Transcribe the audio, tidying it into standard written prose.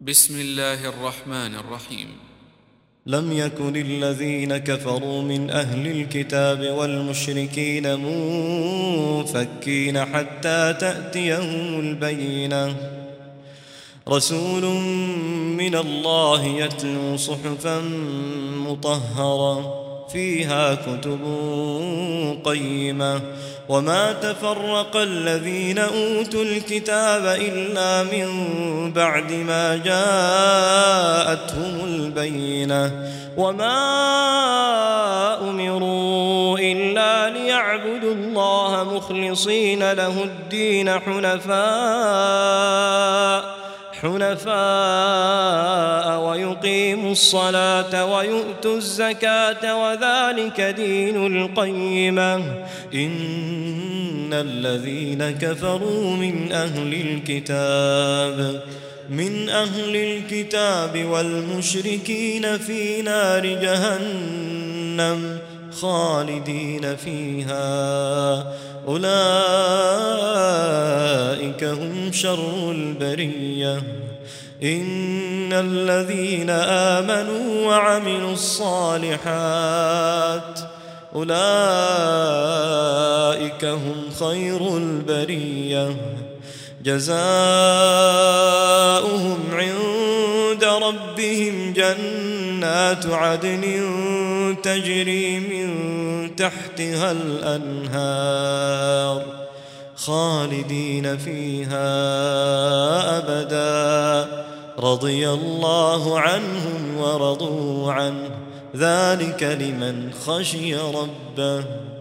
بسم الله الرحمن الرحيم. لم يكن الذين كفروا من أهل الكتاب والمشركين منفكين حتى تأتيهم البينة، رسول من الله يتلو صحفا مطهرة فيها كتب قيمة، وما تفرق الذين أوتوا الكتاب إلا من بعد ما جاءتهم البينة، وما أمروا إلا ليعبدوا الله مخلصين له الدين حنفاء ويقيموا الصلاة ويؤتوا الزكاة وذلك دين القيمة. إن الذين كفروا من أهل الكتاب والمشركين في نار جهنم خالدين فيها، أولئك هم شر البرية. إن الذين آمنوا وعملوا الصالحات أولئك هم خير البرية، جزاؤهم عند ربهم جنات عدن تجري من تحتها الأنهار خالدين فيها أبدا، رضي الله عنهم ورضوا عنه، ذلك لمن خشي ربه.